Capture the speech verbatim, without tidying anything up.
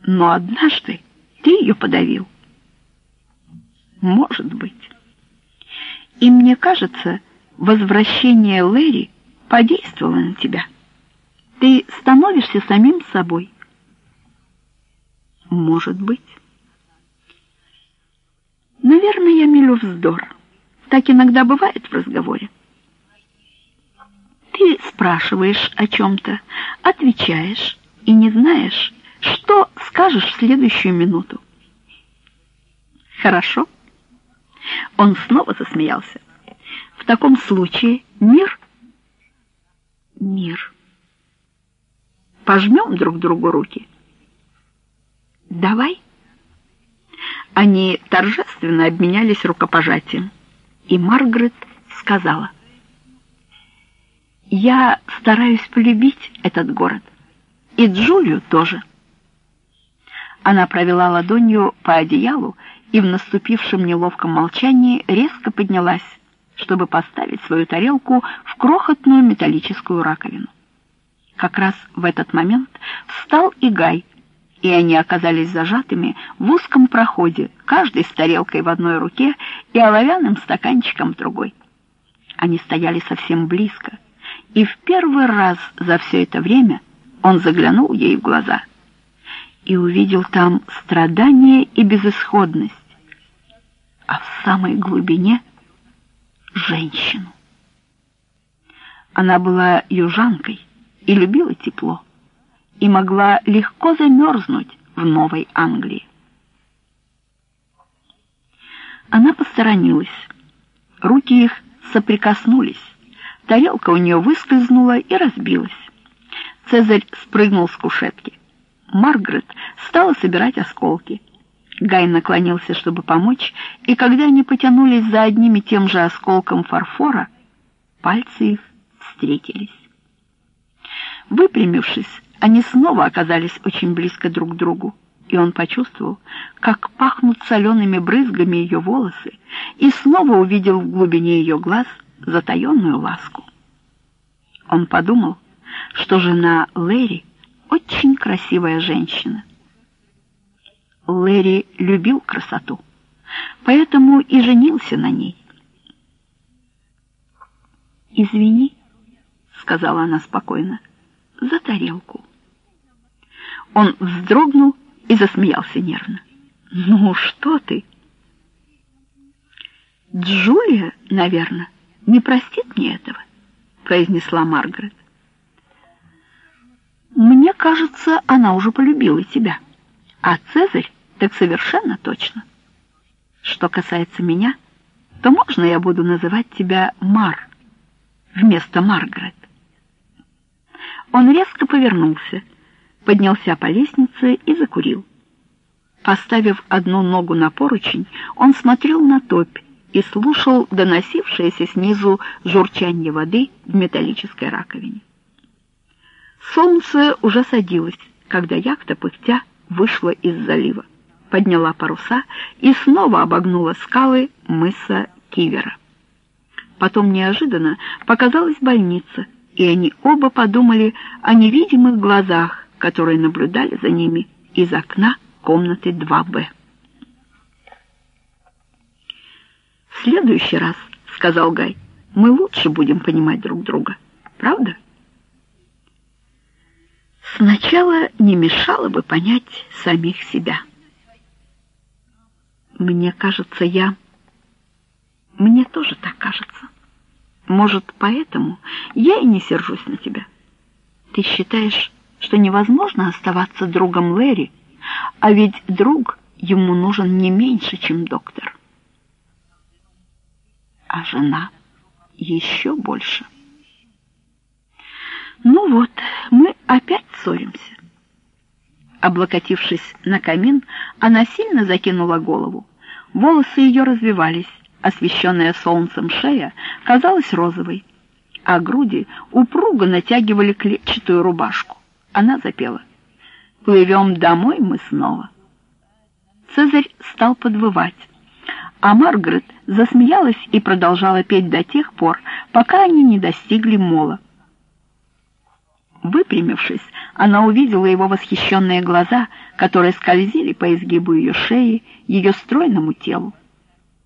Но однажды ты ее подавил. Может быть. И мне кажется, возвращение Лэри подействовало на тебя. Ты становишься самим собой. Может быть. Наверное, я мелю вздор. Так иногда бывает в разговоре. Ты спрашиваешь о чем-то, отвечаешь и не знаешь, что скажешь в следующую минуту. Хорошо? Он снова засмеялся. В таком случае мир? Мир. Пожмем друг другу руки? Давай. Они торжественно обменялись рукопожатием, и Маргарет сказала: «Я стараюсь полюбить этот город, и Джулию тоже». Она провела ладонью по одеялу и в наступившем неловком молчании резко поднялась, чтобы поставить свою тарелку в крохотную металлическую раковину. Как раз в этот момент встал и Гай, и они оказались зажатыми в узком проходе, каждый с тарелкой в одной руке и оловянным стаканчиком в другой. Они стояли совсем близко, и в первый раз за все это время он заглянул ей в глаза и увидел там страдание и безысходность, а в самой глубине — женщину. Она была южанкой и любила тепло, и могла легко замерзнуть в Новой Англии. Она посторонилась. Руки их соприкоснулись. Тарелка у нее выскользнула и разбилась. Цезарь спрыгнул с кушетки. Маргарет стала собирать осколки. Гай наклонился, чтобы помочь, и когда они потянулись за одним и тем же осколком фарфора, пальцы их встретились. Выпрямившись, они снова оказались очень близко друг к другу, и он почувствовал, как пахнут солеными брызгами ее волосы, и снова увидел в глубине ее глаз затаенную ласку. Он подумал, что жена Лэри очень красивая женщина. Лэри любил красоту, поэтому и женился на ней. «Извини», — сказала она спокойно, — «за тарелку». Он вздрогнул и засмеялся нервно. «Ну, что ты?» «Джулия, наверное, не простит мне этого», — произнесла Маргарет. «Мне кажется, она уже полюбила тебя, а Цезарь так совершенно точно. Что касается меня, то можно я буду называть тебя Мар вместо Маргарет?» Он резко повернулся, поднялся по лестнице и закурил. Поставив одну ногу на поручень, он смотрел на топь и слушал доносившееся снизу журчание воды в металлической раковине. Солнце уже садилось, когда яхта, пыхтя, вышла из залива, подняла паруса и снова обогнула скалы мыса Кивера. Потом неожиданно показалась больница, и они оба подумали о невидимых глазах, которые наблюдали за ними из окна комнаты два Б. «В следующий раз, — сказал Гай, — мы лучше будем понимать друг друга, правда?» «Сначала не мешало бы понять самих себя. Мне кажется, я... Мне тоже так кажется. Может, поэтому я и не сержусь на тебя. Ты считаешь, что невозможно оставаться другом Лэри, а ведь друг ему нужен не меньше, чем доктор. А жена еще больше. Ну вот, мы опять ссоримся». Облокотившись на камин, она сильно закинула голову. Волосы ее развивались, освещенная солнцем шея казалась розовой, а груди упруго натягивали клетчатую рубашку. Она запела: «Плывем домой мы снова». Цезарь стал подвывать, а Маргарет засмеялась и продолжала петь до тех пор, пока они не достигли мола. Выпрямившись, она увидела его восхищенные глаза, которые скользили по изгибу ее шеи, ее стройному телу.